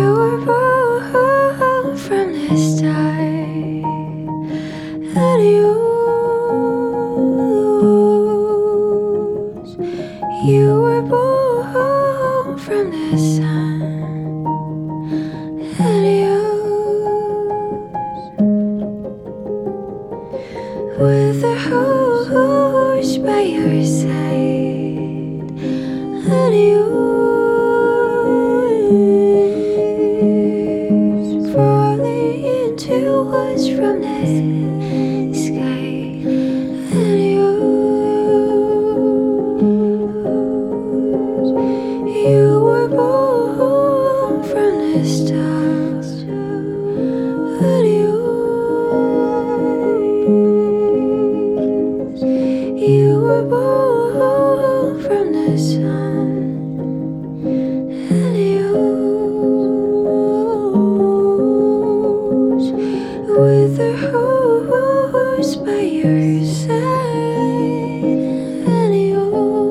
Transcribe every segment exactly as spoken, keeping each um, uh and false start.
You were born from the start, and you lose. You were born from the sun, and you lose. With a horse by your side, and you falling into what's from the sky, and you you were born from the stars, and you you were born from the sun, and you with a horse by your side, and you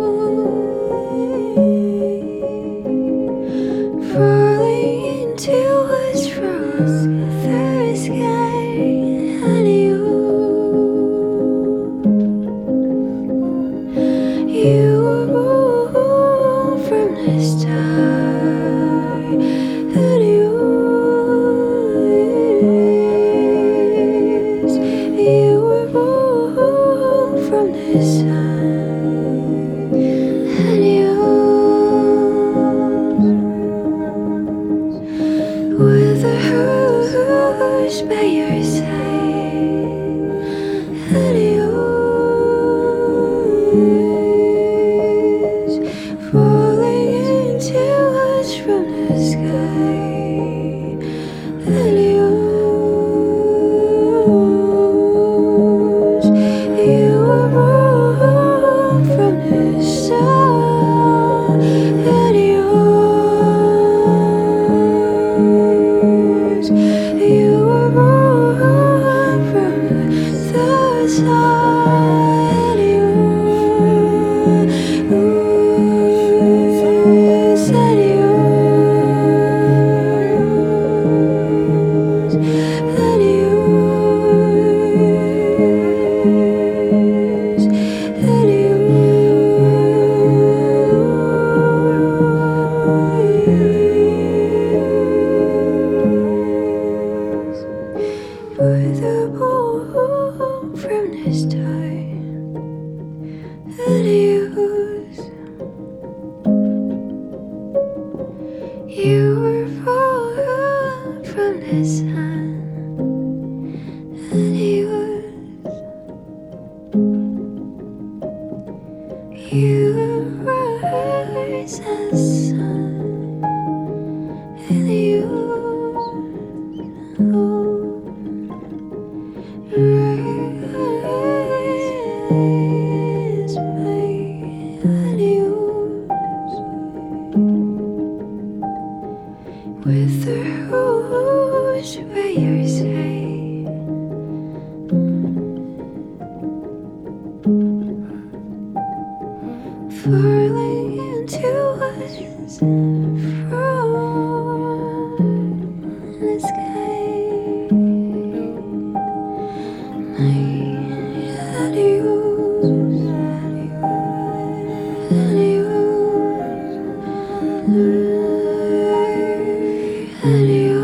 falling into what's from the sky, and you you were born from the start, and you you were born from the sun, and you with a horse by your side, and you falling into us from the sky, and you you were born from the sun, and you you were born from the sun, and you said you and you and you were the born from the start, and you you were born from the sun, and you you rise as sun, and you rise by, and you with the horse by your side, falling into us from the sky, and you and you and you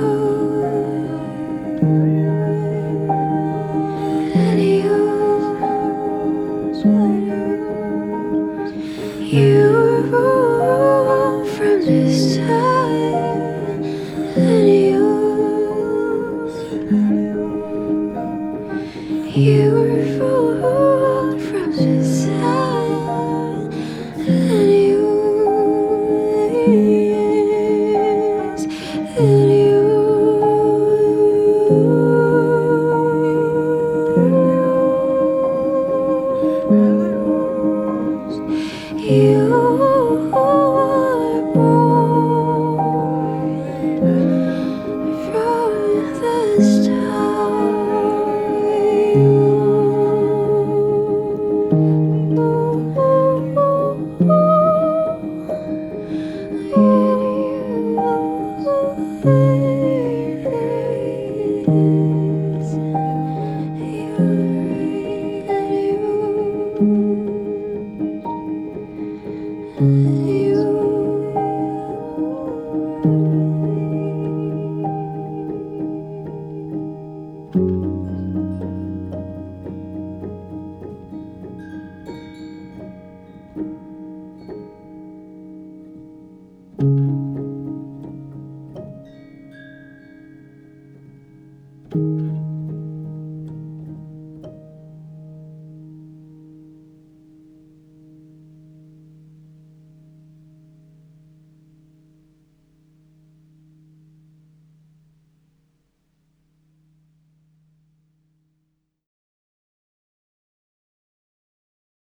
and you you were born from the start, and you you were born